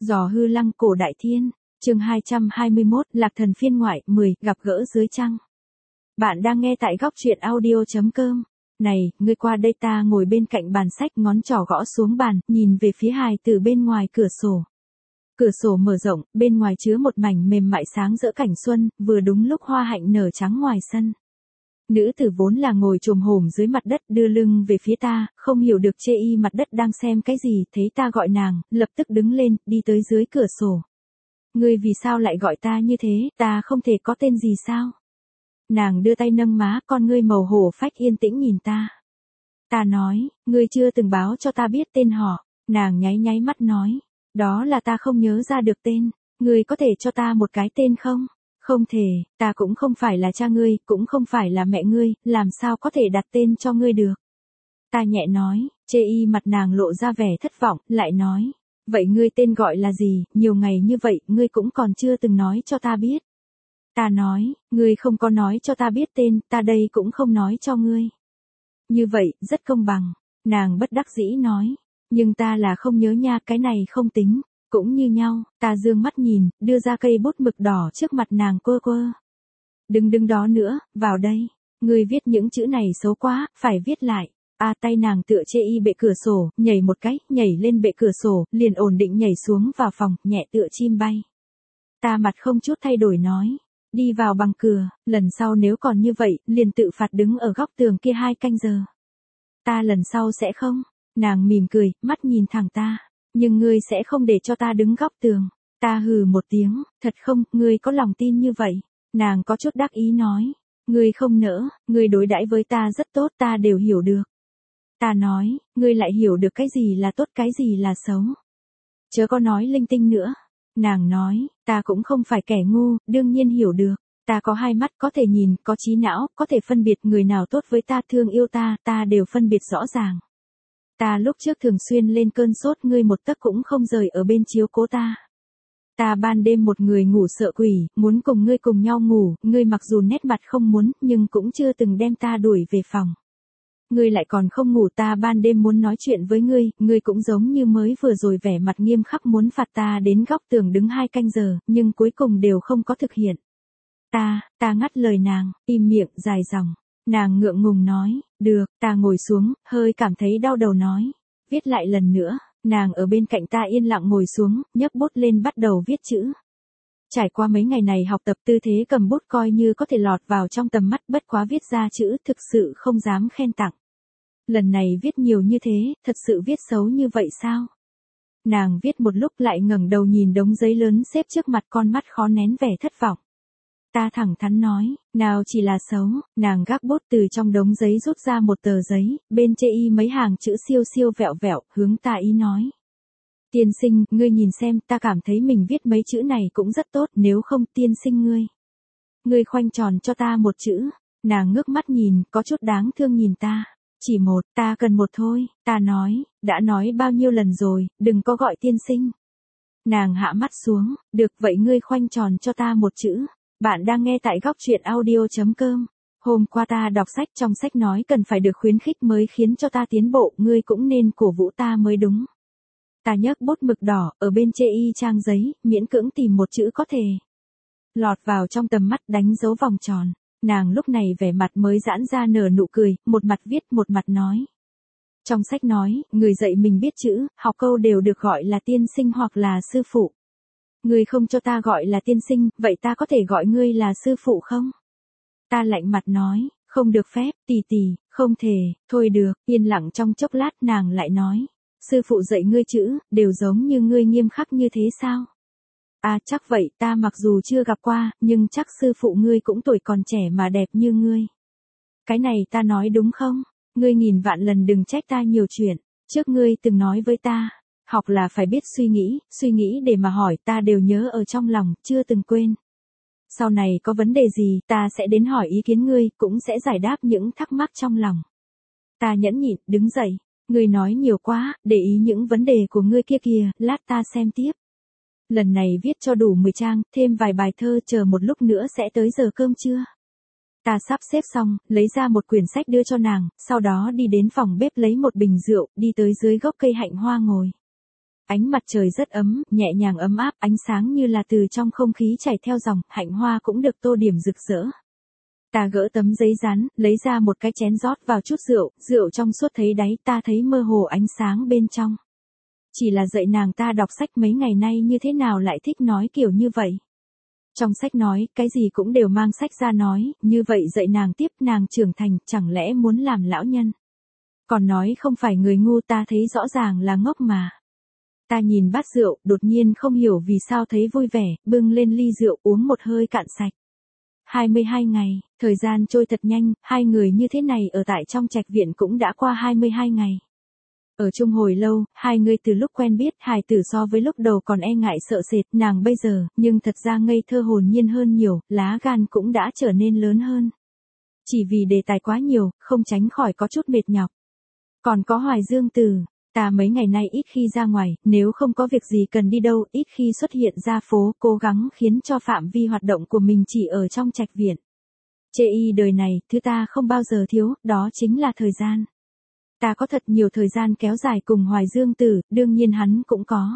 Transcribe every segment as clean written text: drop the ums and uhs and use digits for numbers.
Giò hư lăng cổ đại thiên, chương 221, Lạc Thần phiên ngoại 10, gặp gỡ dưới trăng. Bạn đang nghe tại góc truyện audio.com. Này, ngươi qua đây, ta ngồi bên cạnh bàn sách, ngón trỏ gõ xuống bàn, nhìn về phía hài tử bên ngoài cửa sổ. Cửa sổ mở rộng, bên ngoài chứa một mảnh mềm mại sáng rỡ cảnh xuân, vừa đúng lúc hoa hạnh nở trắng ngoài sân. Nữ tử vốn là ngồi chồm hổm dưới mặt đất, đưa lưng về phía ta, không hiểu được chê y mặt đất đang xem cái gì, thấy ta gọi nàng, lập tức đứng lên, đi tới dưới cửa sổ. Ngươi vì sao lại gọi ta như thế, ta không thể có tên gì sao? Nàng đưa tay nâng má, con ngươi màu hổ phách yên tĩnh nhìn ta. Ta nói, ngươi chưa từng báo cho ta biết tên họ. Nàng nháy nháy mắt nói, đó là ta không nhớ ra được tên. Ngươi có thể cho ta một cái tên không? Không thể, ta cũng không phải là cha ngươi, cũng không phải là mẹ ngươi, làm sao có thể đặt tên cho ngươi được. Ta nhẹ nói, chê y mặt nàng lộ ra vẻ thất vọng, lại nói, vậy ngươi tên gọi là gì, nhiều ngày như vậy, ngươi cũng còn chưa từng nói cho ta biết. Ta nói, ngươi không có nói cho ta biết tên, ta đây cũng không nói cho ngươi. Như vậy, rất công bằng. Nàng bất đắc dĩ nói, nhưng ta là không nhớ nha, cái này không tính. Cũng như nhau, ta dương mắt nhìn, đưa ra cây bút mực đỏ trước mặt nàng quơ quơ. Đừng đứng đó nữa, vào đây. Ngươi viết những chữ này xấu quá, phải viết lại. Tay nàng tựa chê y bệ cửa sổ, nhảy một cái, nhảy lên bệ cửa sổ, liền ổn định nhảy xuống vào phòng, nhẹ tựa chim bay. Ta mặt không chút thay đổi nói, đi vào bằng cửa, lần sau nếu còn như vậy, liền tự phạt đứng ở góc tường kia 2 canh giờ. Ta lần sau sẽ không. Nàng mỉm cười, mắt nhìn thẳng ta. Nhưng ngươi sẽ không để cho ta đứng góc tường. Ta hừ một tiếng, thật không, ngươi có lòng tin như vậy. Nàng có chút đắc ý nói, ngươi không nỡ, ngươi đối đãi với ta rất tốt, ta đều hiểu được. Ta nói, ngươi lại hiểu được cái gì là tốt, cái gì là xấu. Chớ có nói linh tinh nữa. Nàng nói, ta cũng không phải kẻ ngu, đương nhiên hiểu được. Ta có 2 mắt, có thể nhìn, có trí não, có thể phân biệt người nào tốt với ta, thương yêu ta, ta đều phân biệt rõ ràng. Ta lúc trước thường xuyên lên cơn sốt, ngươi một tấc cũng không rời ở bên chiếu cố ta. Ta ban đêm một người ngủ sợ quỷ, muốn cùng ngươi cùng nhau ngủ, ngươi mặc dù nét mặt không muốn, nhưng cũng chưa từng đem ta đuổi về phòng. Ngươi lại còn không ngủ, ta ban đêm muốn nói chuyện với ngươi cũng giống như mới vừa rồi vẻ mặt nghiêm khắc muốn phạt ta đến góc tường đứng 2 canh giờ, nhưng cuối cùng đều không có thực hiện. Ta ngắt lời nàng, im miệng, dài dòng. Nàng ngượng ngùng nói, được, ta ngồi xuống, hơi cảm thấy đau đầu nói, viết lại lần nữa. Nàng ở bên cạnh ta yên lặng ngồi xuống, nhấc bút lên bắt đầu viết chữ. Trải qua mấy ngày này học tập, tư thế cầm bút coi như có thể lọt vào trong tầm mắt, bất quá viết ra chữ thực sự không dám khen tặng. Lần này viết nhiều như thế, thật sự viết xấu như vậy sao? Nàng viết một lúc lại ngẩng đầu nhìn đống giấy lớn xếp trước mặt, con mắt khó nén vẻ thất vọng. Ta thẳng thắn nói, nào chỉ là xấu. Nàng gác bút từ trong đống giấy rút ra một tờ giấy, bên chê y mấy hàng chữ siêu siêu vẹo vẹo, hướng ta ý nói. Tiên sinh, ngươi nhìn xem, ta cảm thấy mình viết mấy chữ này cũng rất tốt, nếu không tiên sinh ngươi khoanh tròn cho ta một chữ. Nàng ngước mắt nhìn, có chút đáng thương nhìn ta. Chỉ một, ta cần một thôi. Ta nói, đã nói bao nhiêu lần rồi, đừng có gọi tiên sinh. Nàng hạ mắt xuống, được, vậy ngươi khoanh tròn cho ta một chữ. Bạn đang nghe tại góc truyện audio.com. Hôm qua ta đọc sách, trong sách nói cần phải được khuyến khích mới khiến cho ta tiến bộ, ngươi cũng nên cổ vũ ta mới đúng. Ta nhấc bút mực đỏ, ở bên chê y trang giấy, miễn cưỡng tìm một chữ có thể lọt vào trong tầm mắt, đánh dấu vòng tròn. Nàng lúc này vẻ mặt mới giãn ra nở nụ cười, một mặt viết một mặt nói. Trong sách nói, người dạy mình biết chữ, học câu đều được gọi là tiên sinh hoặc là sư phụ. Ngươi không cho ta gọi là tiên sinh, vậy ta có thể gọi ngươi là sư phụ không? Ta lạnh mặt nói, không được phép, tỷ, không thể, thôi được. Yên lặng trong chốc lát, nàng lại nói, sư phụ dạy ngươi chữ, đều giống như ngươi nghiêm khắc như thế sao? Chắc vậy, ta mặc dù chưa gặp qua, nhưng chắc sư phụ ngươi cũng tuổi còn trẻ mà đẹp như ngươi. Cái này ta nói đúng không? Ngươi nghìn vạn lần đừng trách ta nhiều chuyện, trước ngươi từng nói với ta. Học là phải biết suy nghĩ để mà hỏi, ta đều nhớ ở trong lòng, chưa từng quên. Sau này có vấn đề gì, ta sẽ đến hỏi ý kiến ngươi, cũng sẽ giải đáp những thắc mắc trong lòng. Ta nhẫn nhịn, đứng dậy, ngươi nói nhiều quá, để ý những vấn đề của ngươi kia kìa, lát ta xem tiếp. Lần này viết cho đủ 10 trang, thêm vài bài thơ, chờ một lúc nữa sẽ tới giờ cơm trưa. Ta sắp xếp xong, lấy ra một quyển sách đưa cho nàng, sau đó đi đến phòng bếp lấy một bình rượu, đi tới dưới gốc cây hạnh hoa ngồi. Ánh mặt trời rất ấm, nhẹ nhàng ấm áp, ánh sáng như là từ trong không khí chảy theo dòng, hạnh hoa cũng được tô điểm rực rỡ. Ta gỡ tấm giấy dán, lấy ra một cái chén rót vào chút rượu, rượu trong suốt thấy đáy, ta thấy mơ hồ ánh sáng bên trong. Chỉ là dạy nàng ta đọc sách mấy ngày nay như thế nào lại thích nói kiểu như vậy. Trong sách nói, cái gì cũng đều mang sách ra nói, như vậy dạy nàng tiếp, nàng trưởng thành, chẳng lẽ muốn làm lão nhân. Còn nói không phải người ngu, ta thấy rõ ràng là ngốc mà. Ta nhìn bát rượu, đột nhiên không hiểu vì sao thấy vui vẻ, bưng lên ly rượu uống một hơi cạn sạch. 22 ngày, thời gian trôi thật nhanh, hai người như thế này ở tại trong trạch viện cũng đã qua 22 ngày. Ở chung hồi lâu, hai người từ lúc quen biết hài tử so với lúc đầu còn e ngại sợ sệt, nàng bây giờ, nhưng thật ra ngây thơ hồn nhiên hơn nhiều, lá gan cũng đã trở nên lớn hơn. Chỉ vì đề tài quá nhiều, không tránh khỏi có chút mệt nhọc. Còn có Hoài Dương Tử, ta mấy ngày nay ít khi ra ngoài, nếu không có việc gì cần đi đâu, ít khi xuất hiện ra phố, cố gắng khiến cho phạm vi hoạt động của mình chỉ ở trong trạch viện. Chê y đời này, thứ ta không bao giờ thiếu, đó chính là thời gian. Ta có thật nhiều thời gian kéo dài cùng Hoài Dương Tử, đương nhiên hắn cũng có.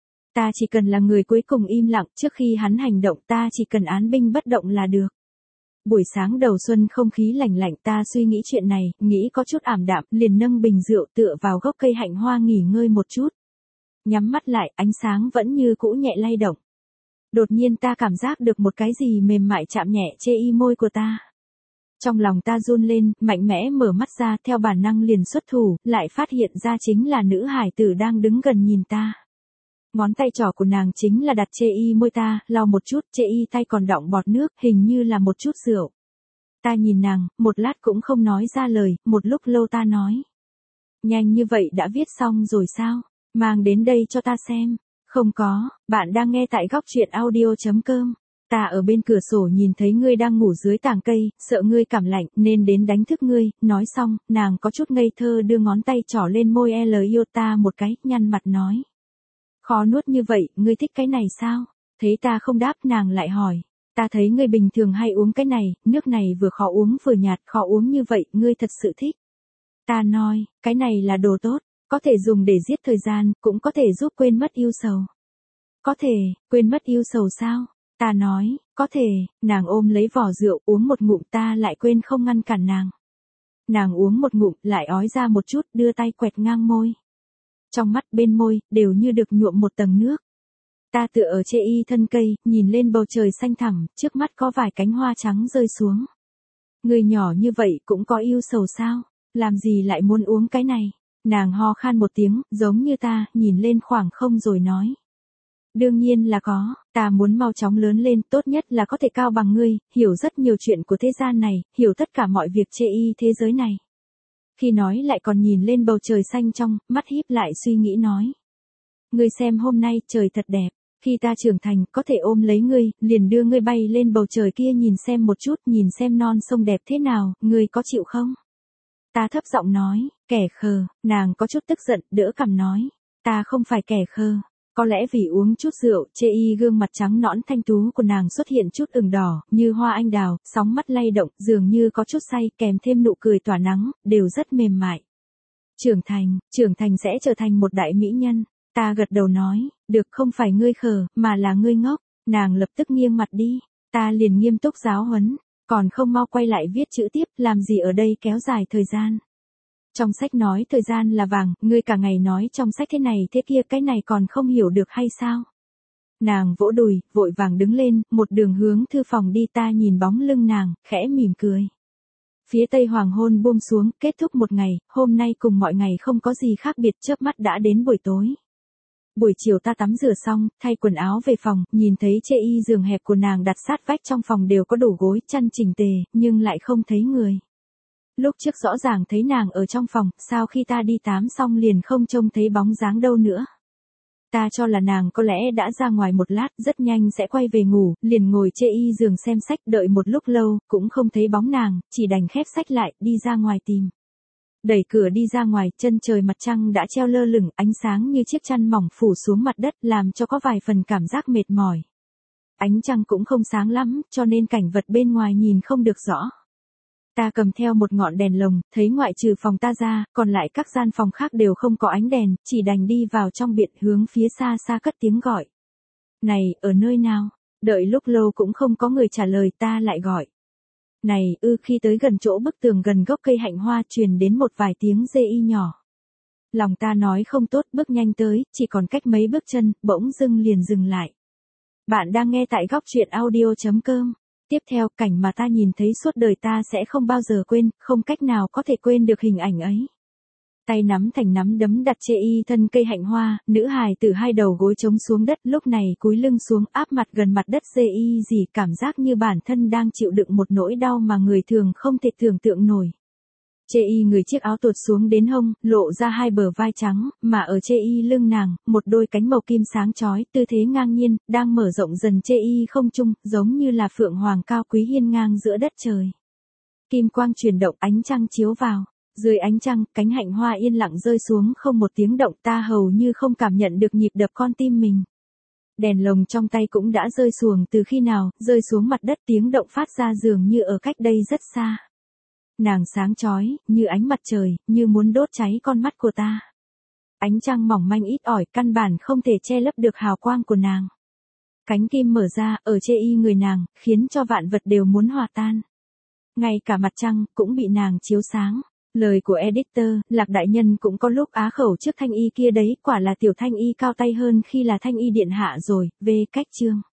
Ta chỉ cần là người cuối cùng im lặng, trước khi hắn hành động ta chỉ cần án binh bất động là được. Buổi sáng đầu xuân không khí lạnh lạnh, ta suy nghĩ chuyện này, nghĩ có chút ảm đạm, liền nâng bình rượu tựa vào gốc cây hạnh hoa nghỉ ngơi một chút. Nhắm mắt lại, ánh sáng vẫn như cũ nhẹ lay động. Đột nhiên ta cảm giác được một cái gì mềm mại chạm nhẹ chê y môi của ta. Trong lòng ta run lên, mạnh mẽ mở mắt ra, theo bản năng liền xuất thủ, lại phát hiện ra chính là nữ hải tử đang đứng gần nhìn ta. Ngón tay trỏ của nàng chính là đặt chê y môi ta, lau một chút, chê y tay còn đọng bọt nước, hình như là một chút rượu. Ta nhìn nàng, một lát cũng không nói ra lời, một lúc lâu ta nói. Nhanh như vậy đã viết xong rồi sao? Mang đến đây cho ta xem. Không có, bạn đang nghe tại góc truyện audio.com. Ta ở bên cửa sổ nhìn thấy ngươi đang ngủ dưới tàng cây, sợ ngươi cảm lạnh nên đến đánh thức ngươi, nói xong, nàng có chút ngây thơ đưa ngón tay trỏ lên môi yêu ta một cái, nhăn mặt nói. Khó nuốt như vậy, ngươi thích cái này sao? Thấy ta không đáp nàng lại hỏi. Ta thấy ngươi bình thường hay uống cái này, nước này vừa khó uống vừa nhạt, khó uống như vậy, ngươi thật sự thích. Ta nói, cái này là đồ tốt, có thể dùng để giết thời gian, cũng có thể giúp quên mất yêu sầu. Có thể, quên mất yêu sầu sao? Ta nói, có thể, nàng ôm lấy vỏ rượu uống một ngụm ta lại quên không ngăn cản nàng. Nàng uống một ngụm lại ói ra một chút đưa tay quẹt ngang môi. Trong mắt bên môi, đều như được nhuộm một tầng nước. Ta tựa ở chê y thân cây, nhìn lên bầu trời xanh thẳm, trước mắt có vài cánh hoa trắng rơi xuống. Người nhỏ như vậy cũng có yêu sầu sao? Làm gì lại muốn uống cái này? Nàng ho khan một tiếng, giống như ta, nhìn lên khoảng không rồi nói. Đương nhiên là có, ta muốn mau chóng lớn lên, tốt nhất là có thể cao bằng ngươi, hiểu rất nhiều chuyện của thế gian này, hiểu tất cả mọi việc chê y thế giới này. Khi nói lại còn nhìn lên bầu trời xanh trong, mắt híp lại suy nghĩ nói. Ngươi xem hôm nay trời thật đẹp, khi ta trưởng thành có thể ôm lấy ngươi, liền đưa ngươi bay lên bầu trời kia nhìn xem một chút, nhìn xem non sông đẹp thế nào, ngươi có chịu không? Ta thấp giọng nói, kẻ khờ, nàng có chút tức giận, đỡ cằm nói. Ta không phải kẻ khờ. Có lẽ vì uống chút rượu, chê y gương mặt trắng nõn thanh tú của nàng xuất hiện chút ửng đỏ, như hoa anh đào, sóng mắt lay động, dường như có chút say, kèm thêm nụ cười tỏa nắng, đều rất mềm mại. Trưởng thành sẽ trở thành một đại mỹ nhân. Ta gật đầu nói, được, không phải ngươi khờ, mà là ngươi ngốc. Nàng lập tức nghiêng mặt đi. Ta liền nghiêm túc giáo huấn, còn không mau quay lại viết chữ tiếp, làm gì ở đây kéo dài thời gian. Trong sách nói thời gian là vàng, ngươi cả ngày nói trong sách thế này thế kia, cái này còn không hiểu được hay sao? Nàng vỗ đùi, vội vàng đứng lên, một đường hướng thư phòng đi, ta nhìn bóng lưng nàng, khẽ mỉm cười. Phía tây hoàng hôn buông xuống, kết thúc một ngày, hôm nay cùng mọi ngày không có gì khác biệt, chớp mắt đã đến buổi tối. Buổi chiều ta tắm rửa xong, thay quần áo về phòng, nhìn thấy chê y giường hẹp của nàng đặt sát vách, trong phòng đều có đủ gối, chăn chỉnh tề, nhưng lại không thấy người. Lúc trước rõ ràng thấy nàng ở trong phòng, sao khi ta đi tắm xong liền không trông thấy bóng dáng đâu nữa. Ta cho là nàng có lẽ đã ra ngoài một lát, rất nhanh sẽ quay về ngủ, liền ngồi chê y giường xem sách, đợi một lúc lâu, cũng không thấy bóng nàng, chỉ đành khép sách lại, đi ra ngoài tìm. Đẩy cửa đi ra ngoài, chân trời mặt trăng đã treo lơ lửng, ánh sáng như chiếc chăn mỏng phủ xuống mặt đất, làm cho có vài phần cảm giác mệt mỏi. Ánh trăng cũng không sáng lắm, cho nên cảnh vật bên ngoài nhìn không được rõ. Ta cầm theo một ngọn đèn lồng, thấy ngoại trừ phòng ta ra, còn lại các gian phòng khác đều không có ánh đèn, chỉ đành đi vào trong biệt hướng phía xa xa cất tiếng gọi. Này, ở nơi nào? Đợi lúc lâu cũng không có người trả lời, ta lại gọi. Này, khi tới gần chỗ bức tường gần gốc cây hạnh hoa truyền đến một vài tiếng dê y nhỏ. Lòng ta nói không tốt, bước nhanh tới, chỉ còn cách mấy bước chân, bỗng dưng liền dừng lại. Bạn đang nghe tại góc truyện audio.com. Tiếp theo, cảnh mà ta nhìn thấy suốt đời ta sẽ không bao giờ quên, không cách nào có thể quên được hình ảnh ấy. Tay nắm thành nắm đấm đặt chê y thân cây hạnh hoa, nữ hài từ hai đầu gối trống xuống đất, lúc này cúi lưng xuống áp mặt gần mặt đất chê y gì, cảm giác như bản thân đang chịu đựng một nỗi đau mà người thường không thể tưởng tượng nổi. Chê y người chiếc áo tuột xuống đến hông, lộ ra hai bờ vai trắng, mà ở chê y lưng nàng, một đôi cánh màu kim sáng chói, tư thế ngang nhiên, đang mở rộng dần chê y không trung, giống như là phượng hoàng cao quý hiên ngang giữa đất trời. Kim quang chuyển động, ánh trăng chiếu vào. Dưới ánh trăng, cánh hạnh hoa yên lặng rơi xuống không một tiếng động, ta hầu như không cảm nhận được nhịp đập con tim mình. Đèn lồng trong tay cũng đã rơi xuồng từ khi nào, rơi xuống mặt đất, tiếng động phát ra dường như ở cách đây rất xa. Nàng sáng chói, như ánh mặt trời, như muốn đốt cháy con mắt của ta. Ánh trăng mỏng manh ít ỏi, căn bản không thể che lấp được hào quang của nàng. Cánh kim mở ra, ở chê y người nàng, khiến cho vạn vật đều muốn hòa tan. Ngay cả mặt trăng, cũng bị nàng chiếu sáng. Lời của editor, Lạc đại nhân cũng có lúc á khẩu trước thanh y kia đấy, quả là tiểu thanh y cao tay hơn khi là thanh y điện hạ rồi, về cách chương.